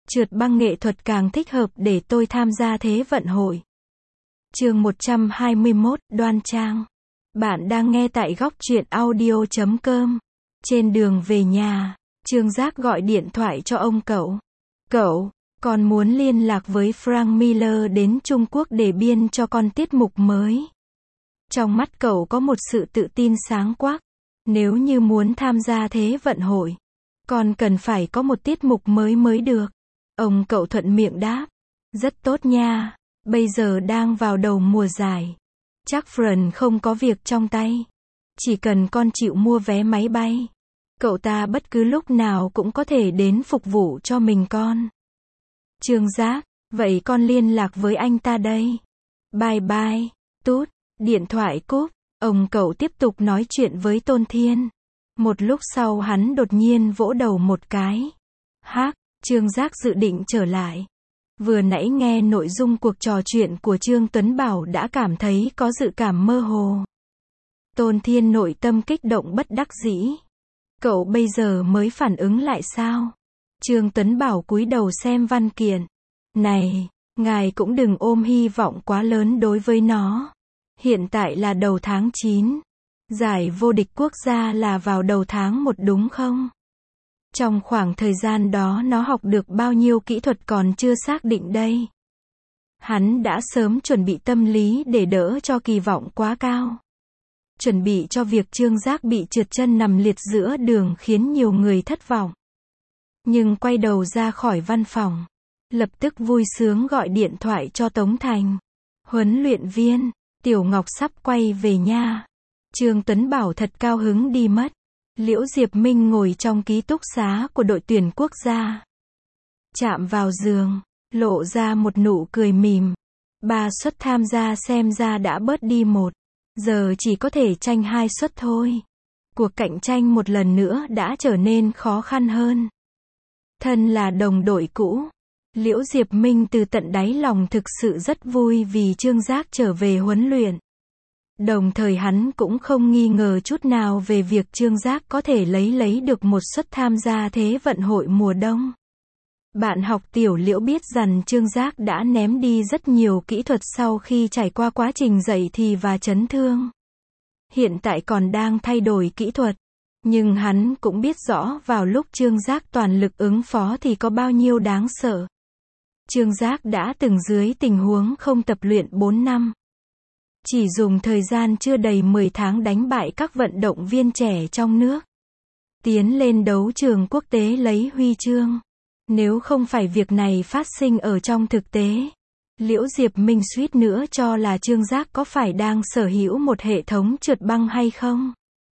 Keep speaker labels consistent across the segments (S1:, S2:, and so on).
S1: Trượt băng nghệ thuật càng thích hợp để tôi tham gia Thế vận hội. Chương 121, Đoan Trang. Bạn đang nghe tại góc truyện audio.com. Trên đường về nhà, Trương Giác gọi điện thoại cho ông cậu. Cậu, con muốn liên lạc với Frank Miller đến Trung Quốc để biên cho con tiết mục mới. Trong mắt cậu có một sự tự tin sáng quắc. Nếu như muốn tham gia Thế vận hội, con cần phải có một tiết mục mới được. Ông cậu thuận miệng đáp. Rất tốt nha, bây giờ đang vào đầu mùa giải. Chắc Fran không có việc trong tay. Chỉ cần con chịu mua vé máy bay, cậu ta bất cứ lúc nào cũng có thể đến phục vụ cho mình con. Trương Giác, vậy con liên lạc với anh ta đây. Bye bye, tút, điện thoại cúp, ông cậu tiếp tục nói chuyện với Tôn Thiên. Một lúc sau hắn đột nhiên vỗ đầu một cái. Trương Giác dự định trở lại. Vừa nãy nghe nội dung cuộc trò chuyện của Trương Tuấn Bảo đã cảm thấy có dự cảm mơ hồ. Tôn Thiên nội tâm kích động bất đắc dĩ. Cậu bây giờ mới phản ứng lại sao? Trương Tuấn Bảo cúi đầu xem văn kiện. Này, ngài cũng đừng ôm hy vọng quá lớn đối với nó. Hiện tại là đầu tháng 9. Giải vô địch quốc gia là vào đầu tháng 1 đúng không? Trong khoảng thời gian đó nó học được bao nhiêu kỹ thuật còn chưa xác định đây. Hắn đã sớm chuẩn bị tâm lý để đỡ cho kỳ vọng quá cao. Chuẩn bị cho việc Trương Giác bị trượt chân nằm liệt giữa đường khiến nhiều người thất vọng. Nhưng quay đầu ra khỏi văn phòng, lập tức vui sướng gọi điện thoại cho Tống Thành. Huấn luyện viên, Tiểu Ngọc sắp quay về nha. Trương Tuấn Bảo thật cao hứng đi mất. Liễu Diệp Minh ngồi trong ký túc xá của đội tuyển quốc gia. Chạm vào giường, lộ ra một nụ cười mỉm. 3 suất tham gia xem ra đã bớt đi 1. Giờ chỉ có thể tranh 2 suất thôi. Cuộc cạnh tranh một lần nữa đã trở nên khó khăn hơn. Thân là đồng đội cũ, Liễu Diệp Minh từ tận đáy lòng thực sự rất vui vì Trương Giác trở về huấn luyện. Đồng thời hắn cũng không nghi ngờ chút nào về việc Trương Giác có thể lấy được một suất tham gia Thế vận hội mùa đông. Bạn học Tiểu Liễu biết rằng Trương Giác đã ném đi rất nhiều kỹ thuật sau khi trải qua quá trình dậy thì và chấn thương. Hiện tại còn đang thay đổi kỹ thuật. Nhưng hắn cũng biết rõ vào lúc Trương Giác toàn lực ứng phó thì có bao nhiêu đáng sợ. Trương Giác đã từng dưới tình huống không tập luyện 4 năm. Chỉ dùng thời gian chưa đầy 10 tháng đánh bại các vận động viên trẻ trong nước. Tiến lên đấu trường quốc tế lấy huy chương. Nếu không phải việc này phát sinh ở trong thực tế, Liễu Diệp Minh suýt nữa cho là Trương Giác có phải đang sở hữu một hệ thống trượt băng hay không.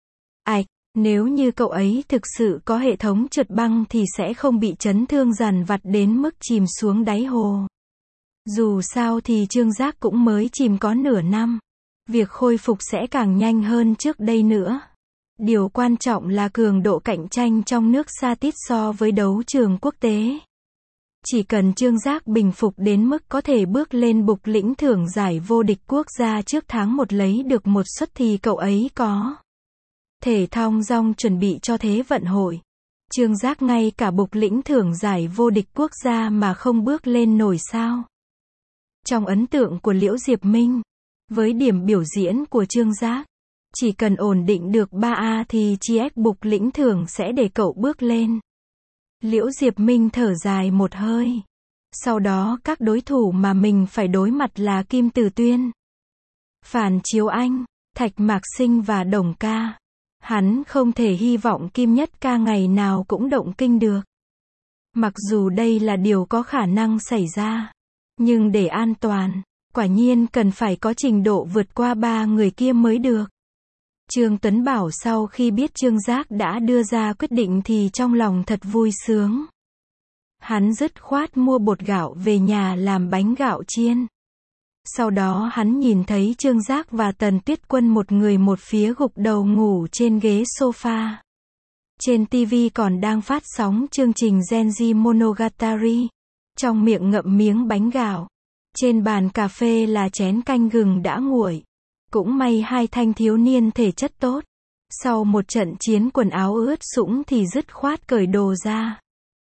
S1: Nếu như cậu ấy thực sự có hệ thống trượt băng thì sẽ không bị chấn thương dằn vặt đến mức chìm xuống đáy hồ. Dù sao thì Trương Giác cũng mới chìm có nửa năm. Việc khôi phục sẽ càng nhanh hơn trước đây nữa. Điều quan trọng là cường độ cạnh tranh trong nước xa tít so với đấu trường quốc tế. Chỉ cần Trương Giác bình phục đến mức có thể bước lên bục lĩnh thưởng giải vô địch quốc gia trước tháng 1 lấy được một suất thì cậu ấy có thể thong dong chuẩn bị cho Thế vận hội. Trương Giác ngay cả bục lĩnh thưởng giải vô địch quốc gia mà không bước lên nổi sao? Trong ấn tượng của Liễu Diệp Minh, với điểm biểu diễn của Trương Giác, chỉ cần ổn định được 3A thì chiếc bục lĩnh thưởng sẽ để cậu bước lên. Liễu Diệp Minh thở dài một hơi. Sau đó các đối thủ mà mình phải đối mặt là Kim Tử Tuyên, Phàn Chiếu Anh, Thạch Mạc Sinh và Đồng Ca. Hắn không thể hy vọng Kim Nhất Ca ngày nào cũng động kinh được. Mặc dù đây là điều có khả năng xảy ra, nhưng để an toàn, quả nhiên cần phải có trình độ vượt qua 3 người kia mới được. Trương Tuấn Bảo sau khi biết Trương Giác đã đưa ra quyết định thì trong lòng thật vui sướng. Hắn dứt khoát mua bột gạo về nhà làm bánh gạo chiên. Sau đó hắn nhìn thấy Trương Giác và Tần Tuyết Quân một người một phía gục đầu ngủ trên ghế sofa. Trên TV còn đang phát sóng chương trình Genji Monogatari. Trong miệng ngậm miếng bánh gạo. Trên bàn cà phê là chén canh gừng đã nguội. Cũng may hai thanh thiếu niên thể chất tốt. Sau một trận chiến quần áo ướt sũng thì dứt khoát cởi đồ ra.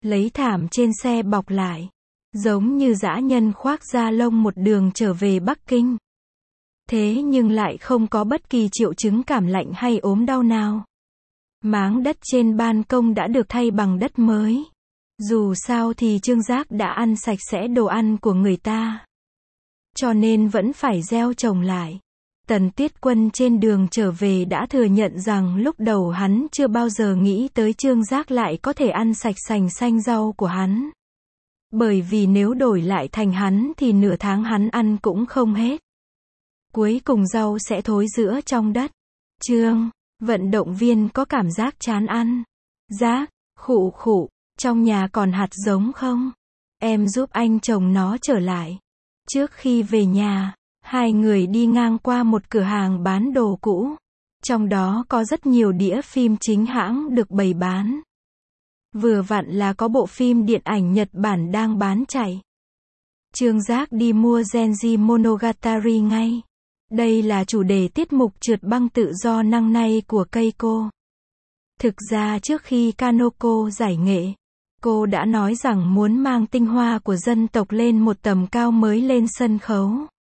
S1: lấy thảm trên xe bọc lại. Giống như dã nhân khoác da lông một đường trở về Bắc Kinh. Thế nhưng lại không có bất kỳ triệu chứng cảm lạnh hay ốm đau nào. Máng đất trên ban công đã được thay bằng đất mới. Dù sao thì Trương Giác đã ăn sạch sẽ đồ ăn của người ta. Cho nên vẫn phải gieo trồng lại. Tần Tuyết Quân trên đường trở về đã thừa nhận rằng lúc đầu hắn chưa bao giờ nghĩ tới Trương Giác lại có thể ăn sạch sành xanh rau của hắn. Bởi vì nếu đổi lại thành hắn thì nửa tháng hắn ăn cũng không hết. Cuối cùng rau sẽ thối rữa trong đất. Trương, vận động viên có cảm giác chán ăn. Giác, khụ khụ, trong nhà còn hạt giống không? Em giúp anh trồng nó trở lại. Trước khi về nhà, hai người đi ngang qua một cửa hàng bán đồ cũ. Trong đó có rất nhiều đĩa phim chính hãng được bày bán. Vừa vặn là có bộ phim điện ảnh Nhật Bản đang bán chạy. Trương Giác đi mua Genji Monogatari ngay. Đây là chủ đề tiết mục trượt băng tự do năm nay của Keiko. Thực ra trước khi Kanoko giải nghệ, cô đã nói rằng muốn mang tinh hoa của dân tộc lên một tầm cao mới lên sân khấu.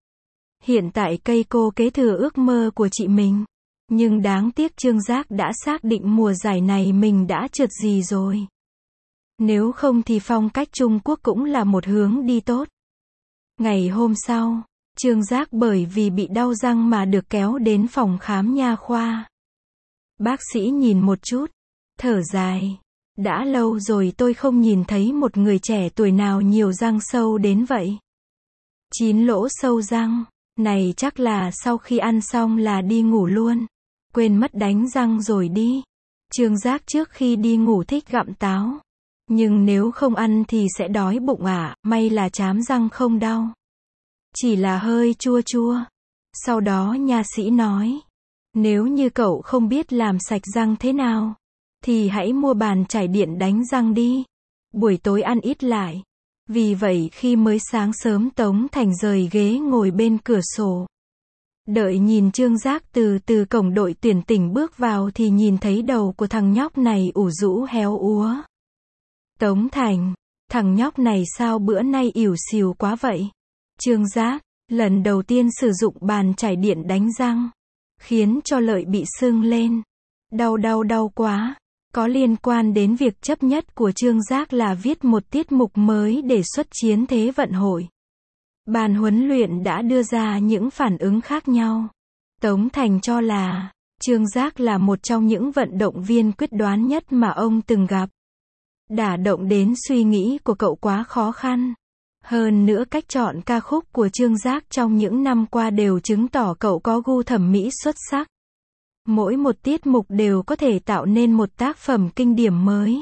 S1: Hiện tại Keiko kế thừa ước mơ của chị mình. Nhưng đáng tiếc Trương Giác đã xác định mùa giải này mình đã trượt gì rồi. Nếu không thì phong cách Trung Quốc cũng là một hướng đi tốt. Ngày hôm sau, Trương Giác bởi vì bị đau răng mà được kéo đến phòng khám nha khoa. Bác sĩ nhìn một chút, thở dài. Đã lâu rồi tôi không nhìn thấy một người trẻ tuổi nào nhiều răng sâu đến vậy. 9 lỗ sâu răng, này chắc là sau khi ăn xong là đi ngủ luôn. Quên mất đánh răng rồi đi. Trương Giác trước khi đi ngủ thích gặm táo. Nhưng nếu không ăn thì sẽ đói bụng may là trám răng không đau. Chỉ là hơi chua chua. Sau đó nha sĩ nói, nếu như cậu không biết làm sạch răng thế nào, thì hãy mua bàn chải điện đánh răng đi. Buổi tối ăn ít lại. Vì vậy khi mới sáng sớm Tống Thành rời ghế ngồi bên cửa sổ. Đợi nhìn Trương Giác từ cổng đội tuyển tỉnh bước vào thì nhìn thấy đầu của thằng nhóc này ủ rũ héo úa. Tống Thành, thằng nhóc này sao bữa nay ỉu xìu quá vậy? Trương Giác, lần đầu tiên sử dụng bàn chải điện đánh răng, khiến cho lợi bị sưng lên. Đau quá. Có liên quan đến việc chấp nhất của Trương Giác là viết một tiết mục mới để xuất chiến Thế vận hội. Ban huấn luyện đã đưa ra những phản ứng khác nhau. Tống Thành cho là, Trương Giác là một trong những vận động viên quyết đoán nhất mà ông từng gặp. Đả động đến suy nghĩ của cậu quá khó khăn. Hơn nữa cách chọn ca khúc của Trương Giác trong những năm qua đều chứng tỏ cậu có gu thẩm mỹ xuất sắc. Mỗi một tiết mục đều có thể tạo nên một tác phẩm kinh điển mới.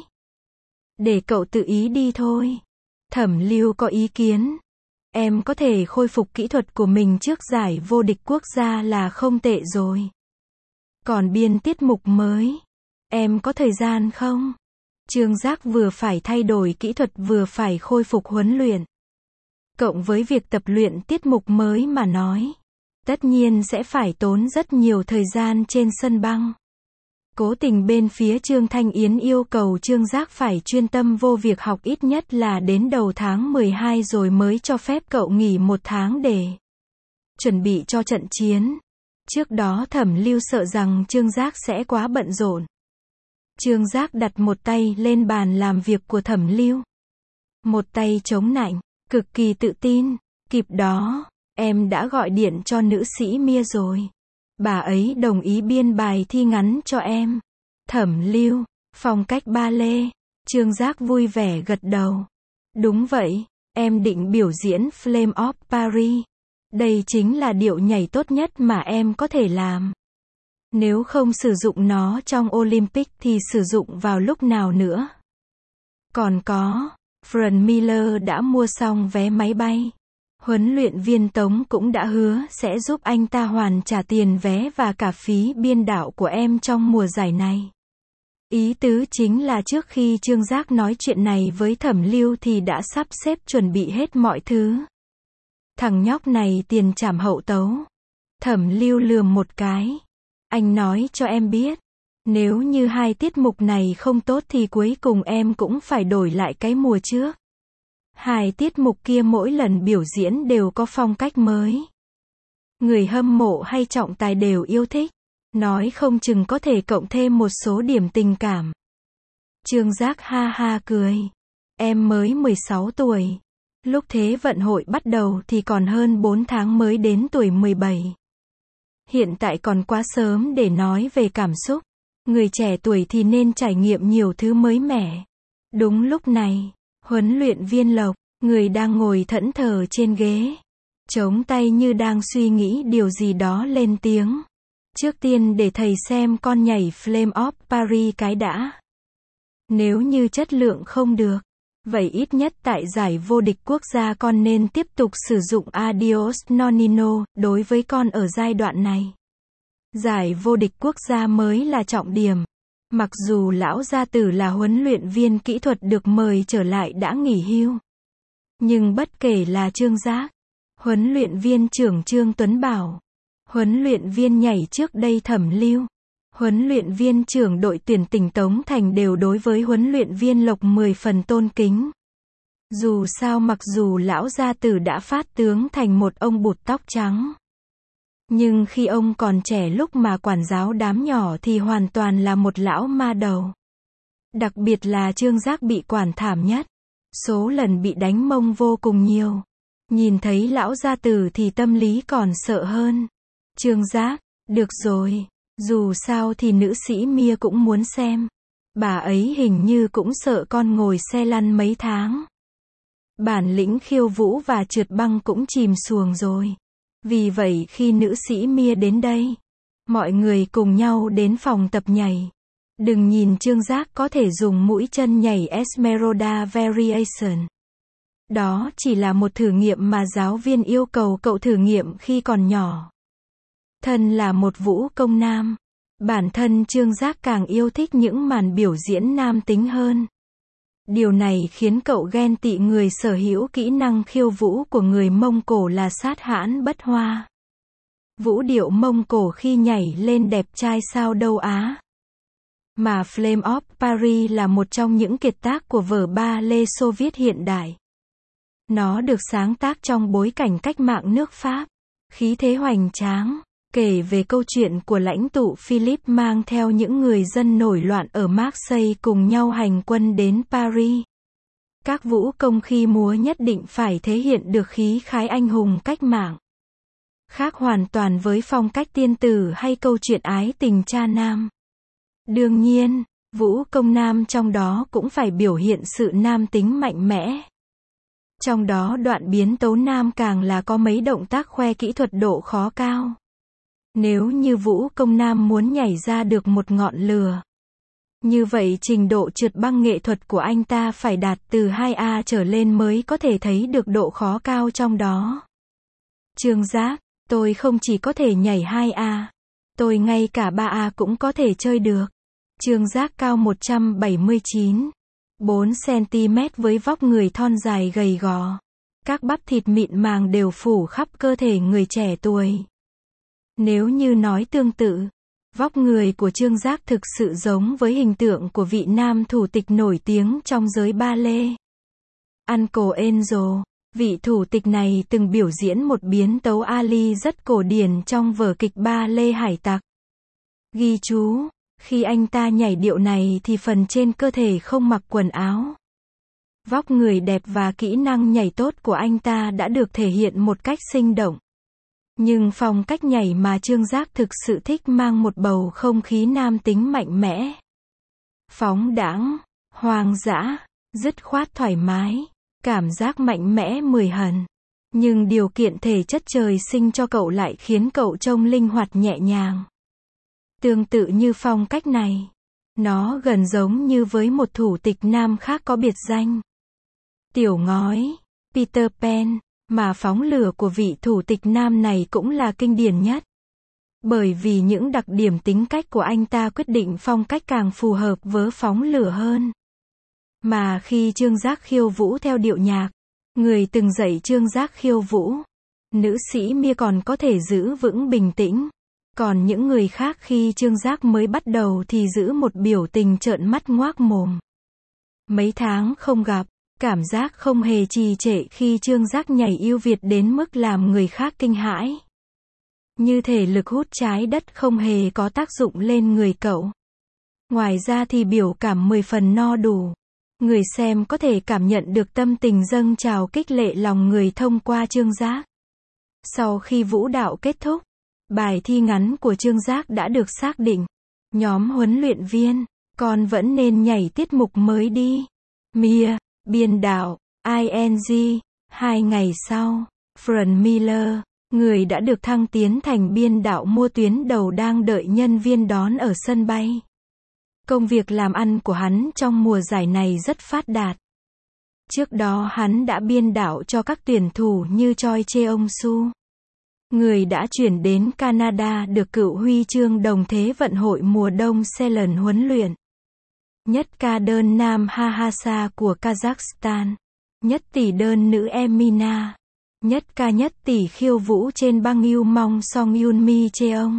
S1: Để cậu tự ý đi thôi. Thẩm Lưu có ý kiến. Em có thể khôi phục kỹ thuật của mình trước giải vô địch quốc gia là không tệ rồi. Còn biên tiết mục mới, em có thời gian không? Trương Giác vừa phải thay đổi kỹ thuật vừa phải khôi phục huấn luyện. Cộng với việc tập luyện tiết mục mới mà nói, tất nhiên sẽ phải tốn rất nhiều thời gian trên sân băng. Cố tình bên phía Trương Thanh Yến yêu cầu Trương Giác phải chuyên tâm vô việc học ít nhất là đến đầu tháng 12 rồi mới cho phép cậu nghỉ 1 tháng để chuẩn bị cho trận chiến. Trước đó Thẩm Lưu sợ rằng Trương Giác sẽ quá bận rộn. Trương Giác đặt một tay lên bàn làm việc của Thẩm Lưu. Một tay chống nạnh, cực kỳ tự tin. Kịp đó, em đã gọi điện cho nữ sĩ Mia rồi. Bà ấy đồng ý biên bài thi ngắn cho em. Thẩm Lưu, phong cách ba lê. Trương Giác vui vẻ gật đầu. Đúng vậy, em định biểu diễn Flame of Paris. Đây chính là điệu nhảy tốt nhất mà em có thể làm. Nếu không sử dụng nó trong Olympic thì sử dụng vào lúc nào nữa? Còn có, Frank Miller đã mua xong vé máy bay. Huấn luyện viên Tống cũng đã hứa sẽ giúp anh ta hoàn trả tiền vé và cả phí biên đạo của em trong mùa giải này. Ý tứ chính là trước khi Trương Giác nói chuyện này với Thẩm Lưu thì đã sắp xếp chuẩn bị hết mọi thứ. Thằng nhóc này tiền trảm hậu tấu. Thẩm Lưu lườm một cái. Anh nói cho em biết, Nếu như hai tiết mục này không tốt thì cuối cùng em cũng phải đổi lại cái mùa trước. Hai tiết mục kia mỗi lần biểu diễn đều có phong cách mới. Người hâm mộ hay trọng tài đều yêu thích. Nói không chừng có thể cộng thêm một số điểm tình cảm. Trương Giác ha ha cười. Em mới 16 tuổi. Lúc Thế vận hội bắt đầu thì còn hơn 4 tháng mới đến tuổi 17. Hiện tại còn quá sớm để nói về cảm xúc. Người trẻ tuổi thì nên trải nghiệm nhiều thứ mới mẻ. Đúng lúc này, huấn luyện viên Lộc, người đang ngồi thẫn thờ trên ghế, chống tay như đang suy nghĩ điều gì đó lên tiếng. Trước tiên để thầy xem con nhảy Flame of Paris cái đã. Nếu như chất lượng không được, vậy ít nhất tại giải vô địch quốc gia con nên tiếp tục sử dụng Adios Nonino đối với con ở giai đoạn này. Giải vô địch quốc gia mới là trọng điểm. Mặc dù lão gia tử là huấn luyện viên kỹ thuật được mời trở lại đã nghỉ hưu. Nhưng bất kể là Trương Giác, huấn luyện viên trưởng Trương Tuấn Bảo, huấn luyện viên nhảy trước đây Thẩm Lưu, huấn luyện viên trưởng đội tuyển tỉnh Tống Thành đều đối với huấn luyện viên Lộc 10 phần tôn kính. Dù sao mặc dù lão gia tử đã phát tướng thành một ông bụt tóc trắng. Nhưng khi ông còn trẻ lúc mà quản giáo đám nhỏ thì hoàn toàn là một lão ma đầu. Đặc biệt là Trương Giác bị quản thảm nhất. Số lần bị đánh mông vô cùng nhiều. Nhìn thấy lão gia tử thì tâm lý còn sợ hơn. Trương Giác, được rồi. Dù sao thì nữ sĩ Mia cũng muốn xem. Bà ấy hình như cũng sợ con ngồi xe lăn mấy tháng. Bản lĩnh khiêu vũ và trượt băng cũng chìm xuồng rồi. Vì vậy khi nữ sĩ Mia đến đây, mọi người cùng nhau đến phòng tập nhảy. Đừng nhìn Trương Giác có thể dùng mũi chân nhảy Esmeralda Variation. Đó chỉ là một thử nghiệm mà giáo viên yêu cầu cậu thử nghiệm khi còn nhỏ. Thân là một vũ công nam, bản thân Trương Giác càng yêu thích những màn biểu diễn nam tính hơn. Điều này khiến cậu ghen tị người sở hữu kỹ năng khiêu vũ của người Mông Cổ là Sát Hãn Bất Hoa. Vũ điệu Mông Cổ khi nhảy lên đẹp trai sao đâu á. Mà Flame of Paris là một trong những kiệt tác của vở ballet Xô Viết hiện đại. Nó được sáng tác trong bối cảnh cách mạng nước Pháp, khí thế hoành tráng, kể về câu chuyện của lãnh tụ Philip mang theo những người dân nổi loạn ở Marseille cùng nhau hành quân đến Paris. Các vũ công khi múa nhất định phải thể hiện được khí khái anh hùng cách mạng. Khác hoàn toàn với phong cách tiên tử hay câu chuyện ái tình cha nam. Đương nhiên, vũ công nam trong đó cũng phải biểu hiện sự nam tính mạnh mẽ. Trong đó đoạn biến tấu nam càng là có mấy động tác khoe kỹ thuật độ khó cao. Nếu như vũ công nam muốn nhảy ra được một ngọn lửa, như vậy trình độ trượt băng nghệ thuật của anh ta phải đạt từ 2A trở lên mới có thể thấy được độ khó cao trong đó. Trương Giác, tôi không chỉ có thể nhảy 2A, tôi ngay cả 3A cũng có thể chơi được. Trương Giác cao 179, 4 cm với vóc người thon dài gầy gò. Các bắp thịt mịn màng đều phủ khắp cơ thể người trẻ tuổi. Nếu như nói tương tự, vóc người của Trương Giác thực sự giống với hình tượng của vị nam thủ tịch nổi tiếng trong giới ballet. Uncle Angel, vị thủ tịch này từng biểu diễn một biến tấu Ali rất cổ điển trong vở kịch ballet Hải Tặc. Ghi chú, khi anh ta nhảy điệu này thì phần trên cơ thể không mặc quần áo. Vóc người đẹp và kỹ năng nhảy tốt của anh ta đã được thể hiện một cách sinh động. Nhưng phong cách nhảy mà Trương Giác thực sự thích mang một bầu không khí nam tính mạnh mẽ. Phóng đãng, hoang dã, dứt khoát thoải mái, cảm giác mạnh mẽ mười hần. Nhưng điều kiện thể chất trời sinh cho cậu lại khiến cậu trông linh hoạt nhẹ nhàng. Tương tự như phong cách này, nó gần giống như với một thủ tịch nam khác có biệt danh Tiểu Ngói, Peter Pan. Mà phóng lửa của vị thủ tịch nam này cũng là kinh điển nhất. Bởi vì những đặc điểm tính cách của anh ta quyết định phong cách càng phù hợp với phóng lửa hơn. Mà khi Trương Giác khiêu vũ theo điệu nhạc, người từng dạy Trương Giác khiêu vũ, nữ sĩ Mia còn có thể giữ vững bình tĩnh, Còn những người khác khi Trương Giác mới bắt đầu thì giữ một biểu tình trợn mắt ngoác mồm. Mấy tháng không gặp, cảm giác không hề trì trệ khi Trương Giác nhảy ưu việt đến mức làm người khác kinh hãi. Như thể lực hút trái đất không hề có tác dụng lên người cậu. Ngoài ra thì biểu cảm 10 phần no đủ. Người xem có thể cảm nhận được tâm tình dâng trào kích lệ lòng người thông qua Trương Giác. Sau khi vũ đạo kết thúc, bài thi ngắn của Trương Giác đã được xác định. Nhóm huấn luyện viên, con vẫn nên nhảy tiết mục mới đi. Mia, biên đạo, ING. 2 ngày sau, Fran Miller, người đã được thăng tiến thành biên đạo mua tuyến đầu đang đợi nhân viên đón ở sân bay. Công việc làm ăn của hắn trong mùa giải này rất phát đạt. Trước đó hắn đã biên đạo cho các tuyển thủ như Choi Cheong-su, người đã chuyển đến Canada được cựu huy chương đồng Thế vận hội mùa đông Selen huấn luyện. Nhất ca đơn nam Hahasa của Kazakhstan. Nhất tỷ đơn nữ Emina. Nhất ca nhất tỷ khiêu vũ trên băng Yu Mong Song Yunmi Cheong.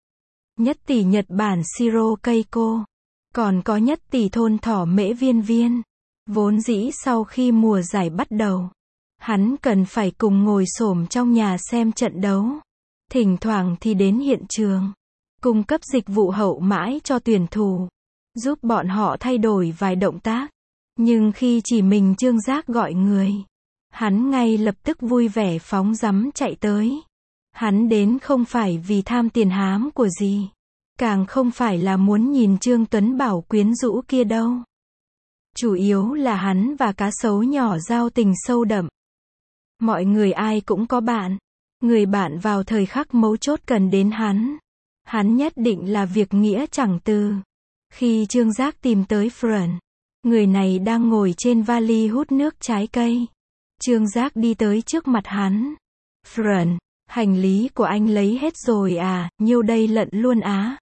S1: Nhất tỷ Nhật Bản Shiro Keiko. Còn có nhất tỷ thôn thỏ Mễ Viên Viên. Vốn dĩ sau khi mùa giải bắt đầu, hắn cần phải cùng ngồi xổm trong nhà xem trận đấu. Thỉnh thoảng thì đến hiện trường, cung cấp dịch vụ hậu mãi cho tuyển thủ, giúp bọn họ thay đổi vài động tác. Nhưng khi chỉ mình Trương Giác gọi người, hắn ngay lập tức vui vẻ phóng dắm chạy tới. Hắn đến không phải vì tham tiền hám của gì, càng không phải là muốn nhìn Trương Tuấn Bảo quyến rũ kia đâu. Chủ yếu là hắn và cá sấu nhỏ giao tình sâu đậm. Mọi người ai cũng có bạn. Người bạn vào thời khắc mấu chốt cần đến hắn. Hắn nhất định là việc nghĩa chẳng từ. Khi Trương Giác tìm tới Fran, người này đang ngồi trên vali hút nước trái cây. Trương Giác đi tới trước mặt hắn. Fran, hành lý của anh lấy hết rồi à, nhiêu đây lận luôn á.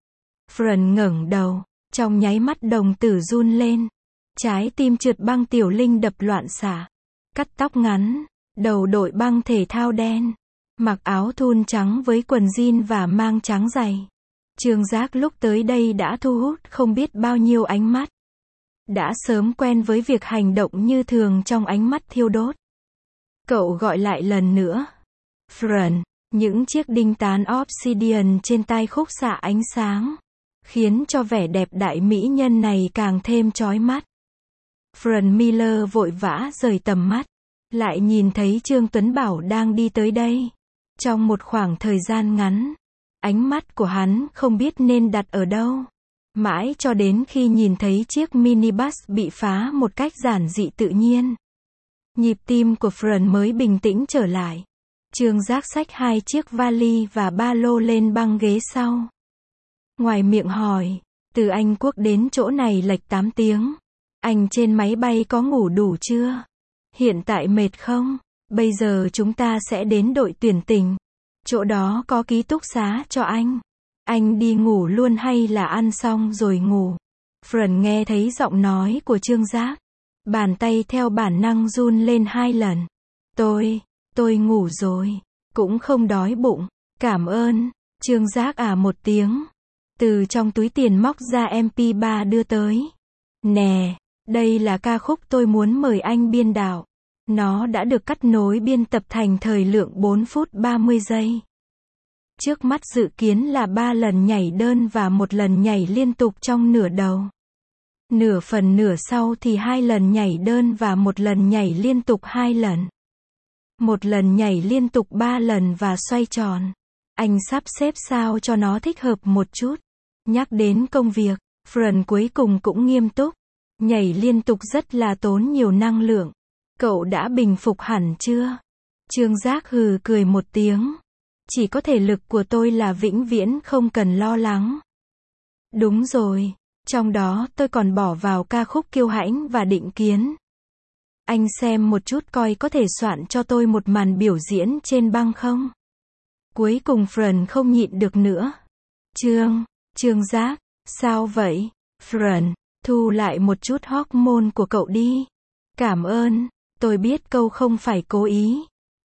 S1: Fran ngẩng đầu, trong nháy mắt đồng tử run lên. Trái tim trượt băng tiểu linh đập loạn xạ. Cắt tóc ngắn, đầu đội băng thể thao đen, mặc áo thun trắng với quần jean và mang trắng dày. Trương Giác lúc tới đây đã thu hút không biết bao nhiêu ánh mắt. Đã sớm quen với việc hành động như thường trong ánh mắt thiêu đốt. Cậu gọi lại lần nữa. Fran, những chiếc đinh tán obsidian trên tai khúc xạ ánh sáng, khiến cho vẻ đẹp đại mỹ nhân này càng thêm chói mắt. Fran Miller vội vã rời tầm mắt, lại nhìn thấy Trương Tuấn Bảo đang đi tới đây. Trong một khoảng thời gian ngắn, ánh mắt của hắn không biết nên đặt ở đâu. Mãi cho đến khi nhìn thấy chiếc minibus bị phá một cách giản dị tự nhiên, nhịp tim của Fran mới bình tĩnh trở lại. Trương Giác xách 2 chiếc vali và ba lô lên băng ghế sau. Ngoài miệng hỏi, từ Anh Quốc đến chỗ này lệch 8 tiếng. Anh trên máy bay có ngủ đủ chưa? Hiện tại mệt không? Bây giờ chúng ta sẽ đến đội tuyển tỉnh. Chỗ đó có ký túc xá cho anh. Anh đi ngủ luôn hay là ăn xong rồi ngủ? Fran nghe thấy giọng nói của Trương Giác. Bàn tay theo bản năng run lên 2 lần. Tôi ngủ rồi. Cũng không đói bụng. Cảm ơn. Trương Giác một tiếng. Từ trong túi tiền móc ra MP3 đưa tới. Nè, đây là ca khúc tôi muốn mời anh biên đạo. Nó đã được cắt nối biên tập thành thời lượng 4 phút 30 giây. Trước mắt dự kiến là 3 lần nhảy đơn và 1 lần nhảy liên tục trong nửa đầu. Nửa phần nửa sau thì 2 lần nhảy đơn và 1 lần nhảy liên tục 2 lần. 1 lần nhảy liên tục 3 lần và xoay tròn. Anh sắp xếp sao cho nó thích hợp một chút. Nhắc đến công việc, Fran cuối cùng cũng nghiêm túc. Nhảy liên tục rất là tốn nhiều năng lượng. Cậu đã bình phục hẳn chưa? Trương Giác hừ cười một tiếng. Chỉ có thể lực của tôi là vĩnh viễn không cần lo lắng. Đúng rồi, trong đó tôi còn bỏ vào ca khúc Kiêu Hãnh và Định Kiến. Anh xem một chút coi có thể soạn cho tôi một màn biểu diễn trên băng không? Cuối cùng Fran không nhịn được nữa. Trương Giác, sao vậy? Fran, thu lại một chút hormone của cậu đi. Cảm ơn, tôi biết câu không phải cố ý.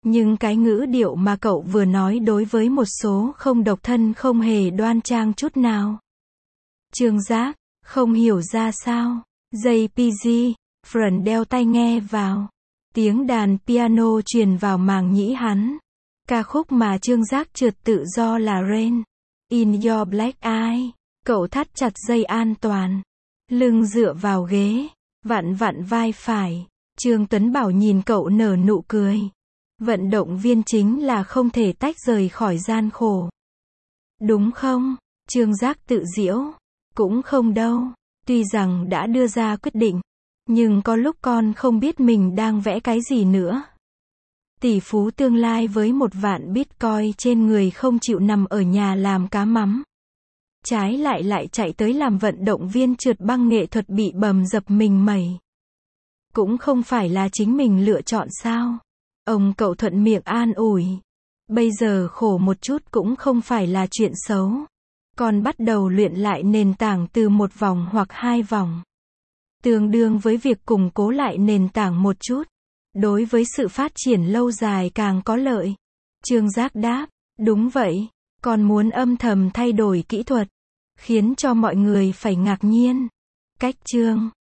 S1: Nhưng cái ngữ điệu mà cậu vừa nói đối với một số không độc thân không hề đoan trang chút nào. Trương Giác, không hiểu ra sao. JPG, Fern đeo tai nghe vào. Tiếng đàn piano truyền vào màng nhĩ hắn. Ca khúc mà Trương Giác trượt tự do là Rain. In Your Black Eye. Cậu thắt chặt dây an toàn. Lưng dựa vào ghế. Vặn vặn vai phải. Trương Tuấn Bảo nhìn cậu nở nụ cười. Vận động viên chính là không thể tách rời khỏi gian khổ. Đúng không? Trương Giác tự giễu. Cũng không đâu. Tuy rằng đã đưa ra quyết định. Nhưng có lúc con không biết mình đang vẽ cái gì nữa. Tỷ phú tương lai với 1 vạn Bitcoin trên người không chịu nằm ở nhà làm cá mắm. Trái lại chạy tới làm vận động viên trượt băng nghệ thuật bị bầm dập mình mẩy. Cũng không phải là chính mình lựa chọn sao? Ông cậu thuận miệng an ủi. Bây giờ khổ một chút cũng không phải là chuyện xấu. Con bắt đầu luyện lại nền tảng từ 1 vòng hoặc 2 vòng. Tương đương với việc củng cố lại nền tảng một chút. Đối với sự phát triển lâu dài càng có lợi. Trương Giác đáp, đúng vậy, con muốn âm thầm thay đổi kỹ thuật. Khiến cho mọi người phải ngạc nhiên. Cách Trương